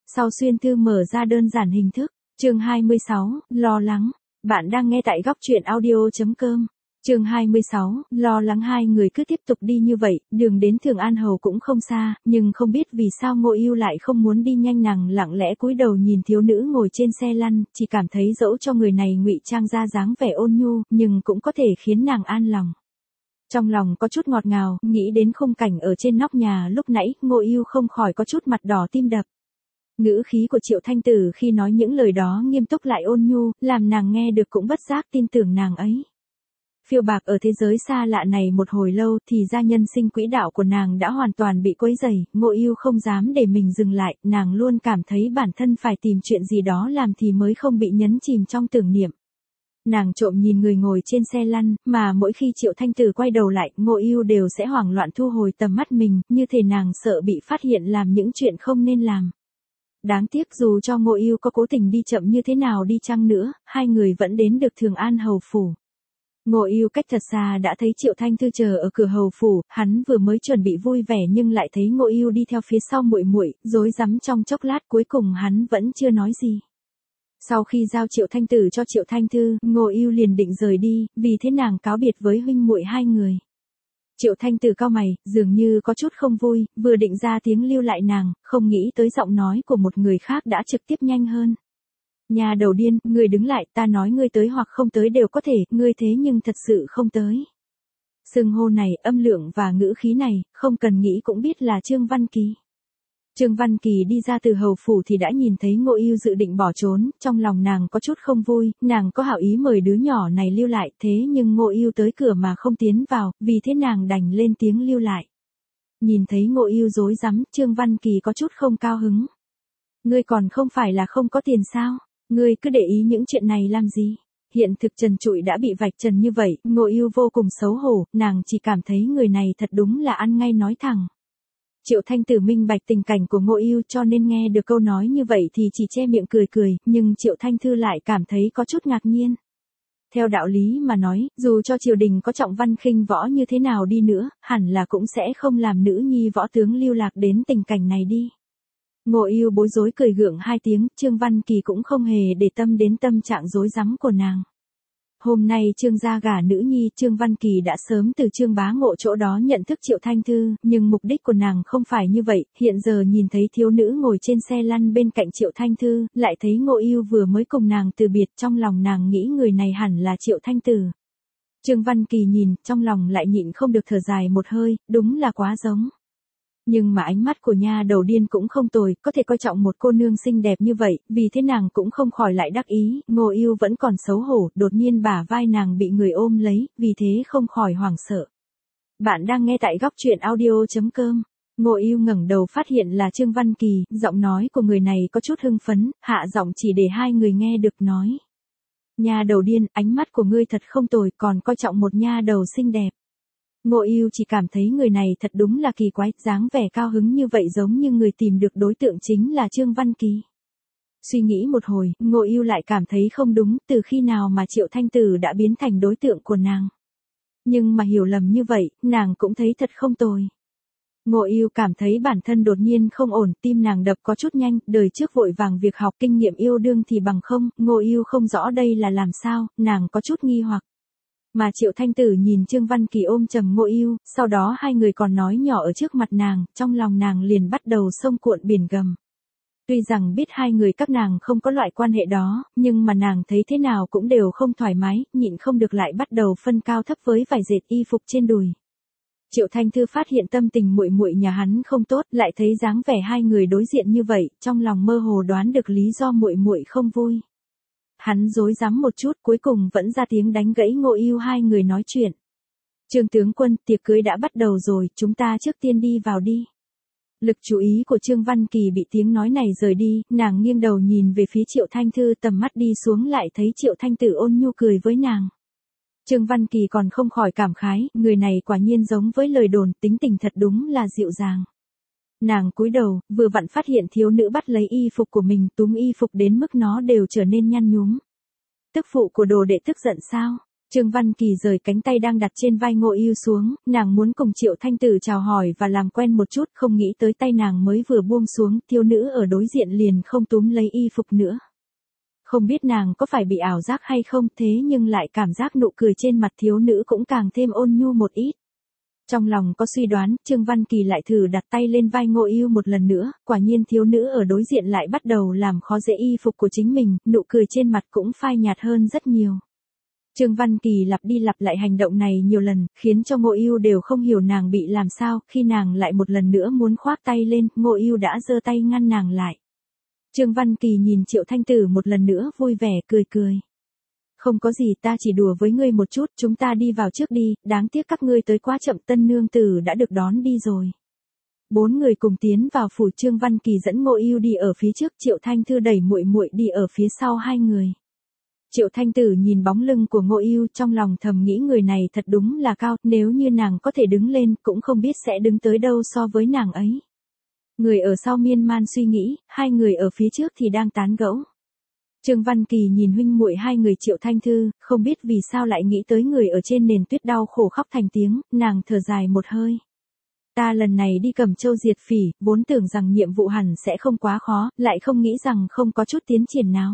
Sau xuyên thư mở ra đơn giản hình thức, chương 26, lo lắng. Bạn đang nghe tại góc truyện audio.com. Chương 26, lo lắng. Hai người cứ tiếp tục đi như vậy, đường đến Thường An Hầu cũng không xa, nhưng không biết vì sao Ngô Ưu lại không muốn đi nhanh, nàng lặng lẽ cúi đầu nhìn thiếu nữ ngồi trên xe lăn, chỉ cảm thấy dẫu cho người này ngụy trang ra dáng vẻ ôn nhu, nhưng cũng có thể khiến nàng an lòng. Trong lòng có chút ngọt ngào, nghĩ đến khung cảnh ở trên nóc nhà lúc nãy, Ngô Ưu không khỏi có chút mặt đỏ tim đập. Ngữ khí của Triệu Thanh Tử khi nói những lời đó nghiêm túc lại ôn nhu, làm nàng nghe được cũng bất giác tin tưởng nàng ấy. Phiêu bạc ở thế giới xa lạ này một hồi lâu thì ra nhân sinh quỹ đạo của nàng đã hoàn toàn bị quấy rầy, Ngô Ưu không dám để mình dừng lại, nàng luôn cảm thấy bản thân phải tìm chuyện gì đó làm thì mới không bị nhấn chìm trong tưởng niệm. Nàng trộm nhìn người ngồi trên xe lăn, mà mỗi khi Triệu Thanh Tử quay đầu lại, Ngô Ưu đều sẽ hoảng loạn thu hồi tầm mắt mình, như thể nàng sợ bị phát hiện làm những chuyện không nên làm. Đáng tiếc dù cho Ngô Ưu có cố tình đi chậm như thế nào đi chăng nữa, hai người vẫn đến được Thường An Hầu phủ. Ngô Ưu cách thật xa đã thấy Triệu Thanh Thư chờ ở cửa hầu phủ, hắn vừa mới chuẩn bị vui vẻ nhưng lại thấy Ngô Ưu đi theo phía sau muội muội, rối rắm trong chốc lát cuối cùng hắn vẫn chưa nói gì. Sau khi giao Triệu Thanh Tử cho Triệu Thanh Thư, Ngô Ưu liền định rời đi, vì thế nàng cáo biệt với huynh muội hai người. Triệu Thanh Tử cau mày, dường như có chút không vui, vừa định ra tiếng lưu lại nàng, không nghĩ tới giọng nói của một người khác đã trực tiếp nhanh hơn. Nhà đầu điên, ngươi đứng lại, ta nói ngươi tới hoặc không tới đều có thể, ngươi thế nhưng thật sự không tới. Xưng hô này, âm lượng và ngữ khí này, không cần nghĩ cũng biết là Trương Văn Kỳ. Trương Văn Kỳ đi ra từ hầu phủ thì đã nhìn thấy Ngô Ưu dự định bỏ trốn, trong lòng nàng có chút không vui, nàng có hảo ý mời đứa nhỏ này lưu lại, thế nhưng Ngô Ưu tới cửa mà không tiến vào, vì thế nàng đành lên tiếng lưu lại. Nhìn thấy Ngô Ưu rối rắm, Trương Văn Kỳ có chút không cao hứng. Ngươi còn không phải là không có tiền sao? Ngươi cứ để ý những chuyện này làm gì? Hiện thực trần trụi đã bị vạch trần như vậy, Ngô Ưu vô cùng xấu hổ, nàng chỉ cảm thấy người này thật đúng là ăn ngay nói thẳng. Triệu Thanh Tử minh bạch tình cảnh của Ngô Ưu cho nên nghe được câu nói như vậy thì chỉ che miệng cười cười, nhưng Triệu Thanh Thư lại cảm thấy có chút ngạc nhiên. Theo đạo lý mà nói, dù cho triều đình có trọng văn khinh võ như thế nào đi nữa, hẳn là cũng sẽ không làm nữ nhi võ tướng lưu lạc đến tình cảnh này đi. Ngô Ưu bối rối cười gượng hai tiếng, Trương Văn Kỳ cũng không hề để tâm đến tâm trạng rối rắm của nàng. Hôm nay Trương gia gả nữ nhi, Trương Văn Kỳ đã sớm từ Trương Bá Ngộ chỗ đó nhận thức Triệu Thanh Thư, nhưng mục đích của nàng không phải như vậy, hiện giờ nhìn thấy thiếu nữ ngồi trên xe lăn bên cạnh Triệu Thanh Thư, lại thấy Ngô Ưu vừa mới cùng nàng từ biệt, trong lòng nàng nghĩ người này hẳn là Triệu Thanh Tử. Trương Văn Kỳ nhìn, trong lòng lại nhịn không được thở dài một hơi, đúng là quá giống. Nhưng mà ánh mắt của nha đầu điên cũng không tồi, có thể coi trọng một cô nương xinh đẹp như vậy, vì thế nàng cũng không khỏi lại đắc ý, Ngô Ưu vẫn còn xấu hổ, đột nhiên bả vai nàng bị người ôm lấy, vì thế không khỏi hoảng sợ. Bạn đang nghe tại góc truyện audio.com. Ngô Ưu ngẩng đầu phát hiện là Trương Văn Kỳ, giọng nói của người này có chút hưng phấn, hạ giọng chỉ để hai người nghe được nói. Nha đầu điên, ánh mắt của ngươi thật không tồi, còn coi trọng một nha đầu xinh đẹp. Ngô Ưu chỉ cảm thấy người này thật đúng là kỳ quái, dáng vẻ cao hứng như vậy giống như người tìm được đối tượng chính là Trương Văn Kỳ. Suy nghĩ một hồi, Ngô Ưu lại cảm thấy không đúng, từ khi nào mà Triệu Thanh Tử đã biến thành đối tượng của nàng. Nhưng mà hiểu lầm như vậy, nàng cũng thấy thật không tồi. Ngô Ưu cảm thấy bản thân đột nhiên không ổn, tim nàng đập có chút nhanh, đời trước vội vàng việc học kinh nghiệm yêu đương thì bằng không, Ngô Ưu không rõ đây là làm sao, nàng có chút nghi hoặc. Mà Triệu Thanh Tử nhìn Trương Văn Kỳ ôm chầm Ngô Ưu, sau đó hai người còn nói nhỏ ở trước mặt nàng, trong lòng nàng liền bắt đầu sông cuộn biển gầm. Tuy rằng biết hai người các nàng không có loại quan hệ đó, nhưng mà nàng thấy thế nào cũng đều không thoải mái, nhịn không được lại bắt đầu phân cao thấp với vải dệt y phục trên đùi. Triệu Thanh Thư phát hiện tâm tình muội muội nhà hắn không tốt, lại thấy dáng vẻ hai người đối diện như vậy, trong lòng mơ hồ đoán được lý do muội muội không vui. Hắn rối rắm một chút, cuối cùng vẫn ra tiếng đánh gãy Ngô Ưu hai người nói chuyện. Trương tướng quân, tiệc cưới đã bắt đầu rồi, chúng ta trước tiên đi vào đi. Lực chú ý của Trương Văn Kỳ bị tiếng nói này rời đi, nàng nghiêng đầu nhìn về phía Triệu Thanh Thư, tầm mắt đi xuống lại thấy Triệu Thanh Tử ôn nhu cười với nàng. Trương Văn Kỳ còn không khỏi cảm khái, người này quả nhiên giống với lời đồn, tính tình thật đúng là dịu dàng. Nàng cúi đầu, vừa vặn phát hiện thiếu nữ bắt lấy y phục của mình, túm y phục đến mức nó đều trở nên nhăn nhúm. Tức phụ của đồ đệ tức giận sao? Trương Văn Kỳ rời cánh tay đang đặt trên vai Ngô Ưu xuống, nàng muốn cùng Triệu Thanh Tử chào hỏi và làm quen một chút, không nghĩ tới tay nàng mới vừa buông xuống, thiếu nữ ở đối diện liền không túm lấy y phục nữa. Không biết nàng có phải bị ảo giác hay không, thế nhưng lại cảm giác nụ cười trên mặt thiếu nữ cũng càng thêm ôn nhu một ít. Trong lòng có suy đoán, Trương Văn Kỳ lại thử đặt tay lên vai Ngô Ưu một lần nữa, quả nhiên thiếu nữ ở đối diện lại bắt đầu làm khó dễ y phục của chính mình, nụ cười trên mặt cũng phai nhạt hơn rất nhiều. Trương Văn Kỳ lặp đi lặp lại hành động này nhiều lần, khiến cho Ngô Ưu đều không hiểu nàng bị làm sao, khi nàng lại một lần nữa muốn khoác tay lên, Ngô Ưu đã giơ tay ngăn nàng lại. Trương Văn Kỳ nhìn Triệu Thanh Tử một lần nữa vui vẻ cười cười. Không có gì, ta chỉ đùa với ngươi một chút, chúng ta đi vào trước đi, đáng tiếc các ngươi tới quá chậm, tân nương tử đã được đón đi rồi. 4 người cùng tiến vào phủ. Trương Văn Kỳ dẫn Ngô Ưu đi ở phía trước, Triệu Thanh Thư đẩy muội muội đi ở phía sau hai người. Triệu Thanh Tử nhìn bóng lưng của Ngô Ưu, trong lòng thầm nghĩ người này thật đúng là cao, nếu như nàng có thể đứng lên, cũng không biết sẽ đứng tới đâu so với nàng ấy. Người ở sau miên man suy nghĩ, hai người ở phía trước thì đang tán gẫu. Trương Văn Kỳ nhìn huynh muội hai người Triệu Thanh Thư, không biết vì sao lại nghĩ tới người ở trên nền tuyết đau khổ khóc thành tiếng, nàng thở dài một hơi. Ta lần này đi Cẩm Châu diệt phỉ, vốn tưởng rằng nhiệm vụ hẳn sẽ không quá khó, lại không nghĩ rằng không có chút tiến triển nào.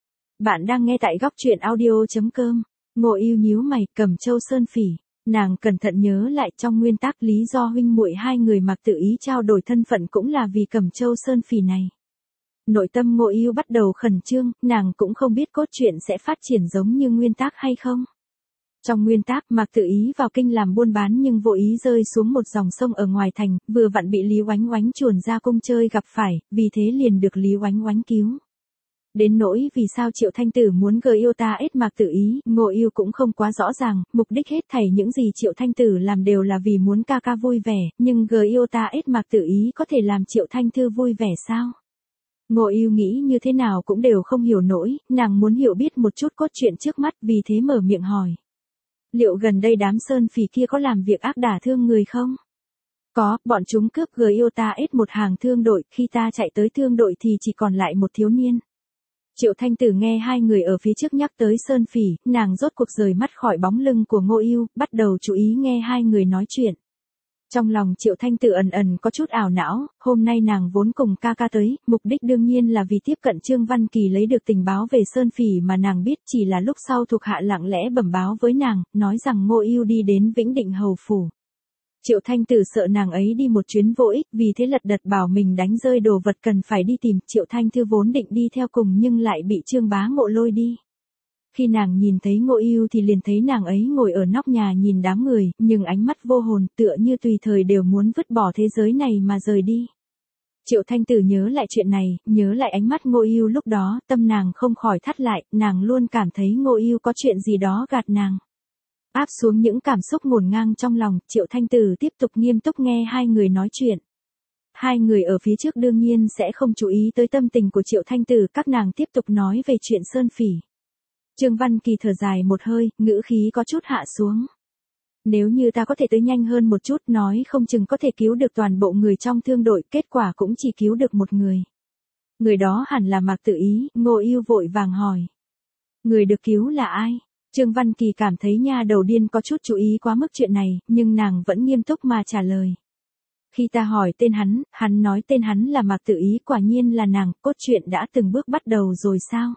Bạn đang nghe tại góc truyện audio.com. Ngô Ưu nhíu mày, Cẩm Châu sơn phỉ. Nàng cẩn thận nhớ lại, trong nguyên tắc lý do huynh muội hai người Mạc Tự Ý trao đổi thân phận cũng là vì Cẩm Châu sơn phỉ này. Nội tâm Ngô Ưu bắt đầu khẩn trương, nàng cũng không biết cốt truyện sẽ phát triển giống như nguyên tắc hay không. Trong nguyên tắc, Mạc Tự Ý vào kinh làm buôn bán nhưng vô ý rơi xuống một dòng sông ở ngoài thành, vừa vặn bị Lý Oánh Oánh chuồn ra cung chơi gặp phải, vì thế liền được Lý Oánh Oánh cứu. Đến nỗi vì sao Triệu Thanh Tử muốn Giota Mạc Tự Ý, Ngô Ưu cũng không quá rõ ràng, mục đích hết thảy những gì Triệu Thanh Tử làm đều là vì muốn ca ca vui vẻ, nhưng Giota Mạc Tự Ý có thể làm Triệu Thanh Thư vui vẻ sao? Ngô Ưu nghĩ như thế nào cũng đều không hiểu nổi, nàng muốn hiểu biết một chút cốt truyện trước mắt, vì thế mở miệng hỏi. Liệu gần đây đám sơn phỉ kia có làm việc ác đả thương người không? Có, bọn chúng cướp Giota một hàng thương đội, khi ta chạy tới thương đội thì chỉ còn lại một thiếu niên. Triệu Thanh Tử nghe hai người ở phía trước nhắc tới sơn phỉ, nàng rốt cuộc rời mắt khỏi bóng lưng của Ngô Ưu, bắt đầu chú ý nghe hai người nói chuyện. Trong lòng Triệu Thanh Tử ẩn ẩn có chút ảo não, hôm nay nàng vốn cùng ca ca tới, mục đích đương nhiên là vì tiếp cận Trương Văn Kỳ lấy được tình báo về sơn phỉ mà nàng biết, chỉ là lúc sau thuộc hạ lặng lẽ bẩm báo với nàng, nói rằng Ngô Ưu đi đến Vĩnh Định Hầu phủ. Triệu Thanh Tử sợ nàng ấy đi một chuyến vô ích, vì thế lật đật bảo mình đánh rơi đồ vật cần phải đi tìm. Triệu Thanh Thư vốn định đi theo cùng nhưng lại bị Trương Bá Ngộ lôi đi. Khi nàng nhìn thấy Ngô Ưu thì liền thấy nàng ấy ngồi ở nóc nhà nhìn đám người, nhưng ánh mắt vô hồn, tựa như tùy thời đều muốn vứt bỏ thế giới này mà rời đi. Triệu Thanh Tử nhớ lại chuyện này, nhớ lại ánh mắt Ngô Ưu lúc đó, tâm nàng không khỏi thắt lại, nàng luôn cảm thấy Ngô Ưu có chuyện gì đó gạt nàng. Áp xuống những cảm xúc ngổn ngang trong lòng, Triệu Thanh Tử tiếp tục nghiêm túc nghe hai người nói chuyện. Hai người ở phía trước đương nhiên sẽ không chú ý tới tâm tình của Triệu Thanh Tử, các nàng tiếp tục nói về chuyện sơn phỉ. Trương Văn Kỳ thở dài một hơi, ngữ khí có chút hạ xuống. Nếu như ta có thể tới nhanh hơn một chút, nói không chừng có thể cứu được toàn bộ người trong thương đội, kết quả cũng chỉ cứu được một người. Người đó hẳn là Mạc Tự Ý. Ngô Ưu vội vàng hỏi. Người được cứu là ai? Trương Văn Kỳ cảm thấy nha đầu điên có chút chú ý quá mức chuyện này, nhưng nàng vẫn nghiêm túc mà trả lời. Khi ta hỏi tên hắn nói tên hắn là Mạc Tự Ý, quả nhiên là nàng, cốt truyện đã từng bước bắt đầu rồi sao?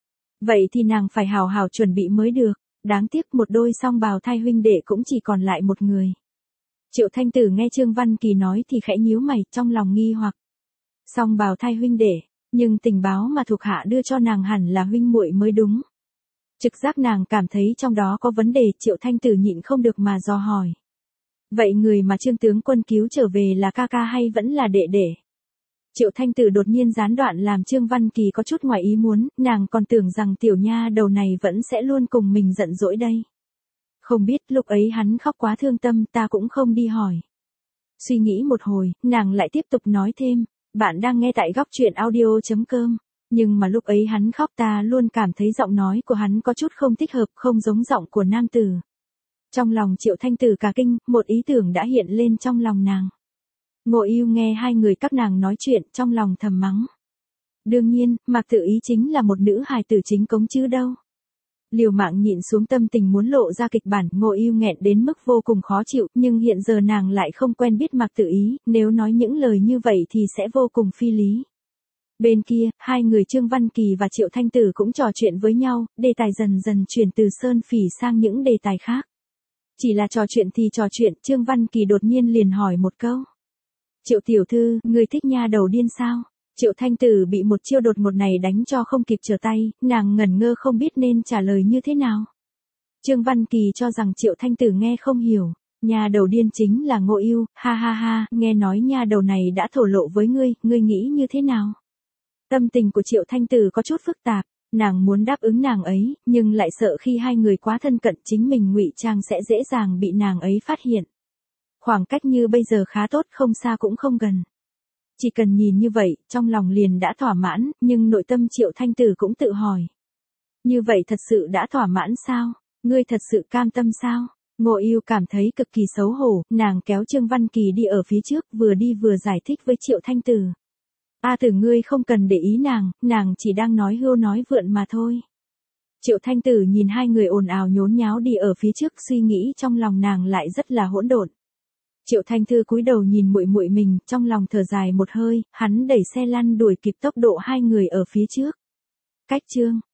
Vậy thì nàng phải hào hào chuẩn bị mới được, đáng tiếc một đôi song bào thai huynh đệ cũng chỉ còn lại một người. Triệu Thanh Tử nghe Trương Văn Kỳ nói thì khẽ nhíu mày, trong lòng nghi hoặc. Song bào thai huynh đệ, nhưng tình báo mà thuộc hạ đưa cho nàng hẳn là huynh muội mới đúng. Trực giác nàng cảm thấy trong đó có vấn đề, Triệu Thanh Tử nhịn không được mà dò hỏi. Vậy người mà Trương tướng quân cứu trở về là ca ca hay vẫn là đệ đệ? Triệu Thanh Tử đột nhiên gián đoạn làm Trương Văn Kỳ có chút ngoài ý muốn, nàng còn tưởng rằng tiểu nha đầu này vẫn sẽ luôn cùng mình giận dỗi đây. Không biết lúc ấy hắn khóc quá thương tâm, ta cũng không đi hỏi. Suy nghĩ một hồi, nàng lại tiếp tục nói thêm, bạn đang nghe tại góc truyện audio.com. Nhưng mà lúc ấy hắn khóc ta luôn cảm thấy giọng nói của hắn có chút không thích hợp, không giống giọng của nam tử. Trong lòng Triệu Thanh Tử cả kinh, một ý tưởng đã hiện lên trong lòng nàng. Ngô Ưu nghe hai người các nàng nói chuyện, trong lòng thầm mắng. Đương nhiên, Mạc Tự Ý chính là một nữ hài tử chính cống chứ đâu. Liều mạng nhịn xuống tâm tình muốn lộ ra kịch bản, Ngô Ưu nghẹn đến mức vô cùng khó chịu, nhưng hiện giờ nàng lại không quen biết Mạc Tự Ý, nếu nói những lời như vậy thì sẽ vô cùng phi lý. Bên kia, hai người Trương Văn Kỳ và Triệu Thanh Tử cũng trò chuyện với nhau, đề tài dần dần chuyển từ Sơn Phỉ sang những đề tài khác. Chỉ là trò chuyện thì trò chuyện, Trương Văn Kỳ đột nhiên liền hỏi một câu. Triệu tiểu thư, người thích nha đầu điên sao? Triệu Thanh Tử bị một chiêu đột ngột này đánh cho không kịp trở tay, nàng ngẩn ngơ không biết nên trả lời như thế nào. Trương Văn Kỳ cho rằng Triệu Thanh Tử nghe không hiểu. Nha đầu điên chính là Ngô Ưu, ha ha ha, nghe nói nha đầu này đã thổ lộ với ngươi nghĩ như thế nào? Tâm tình của Triệu Thanh Tử có chút phức tạp, nàng muốn đáp ứng nàng ấy, nhưng lại sợ khi hai người quá thân cận chính mình ngụy trang sẽ dễ dàng bị nàng ấy phát hiện. Khoảng cách như bây giờ khá tốt, không xa cũng không gần. Chỉ cần nhìn như vậy, trong lòng liền đã thỏa mãn, nhưng nội tâm Triệu Thanh Tử cũng tự hỏi. Như vậy thật sự đã thỏa mãn sao? Ngươi thật sự cam tâm sao? Ngô Ưu cảm thấy cực kỳ xấu hổ, nàng kéo Trương Văn Kỳ đi ở phía trước, vừa đi vừa giải thích với Triệu Thanh Tử. Tử ngươi không cần để ý nàng chỉ đang nói hưu nói vượn mà thôi. Triệu Thanh Tử nhìn hai người ồn ào nhốn nháo đi ở phía trước, suy nghĩ trong lòng nàng lại rất là hỗn độn. Triệu Thanh Thư cúi đầu nhìn muội muội mình, trong lòng thở dài một hơi, hắn đẩy xe lăn đuổi kịp tốc độ hai người ở phía trước. Cách Trương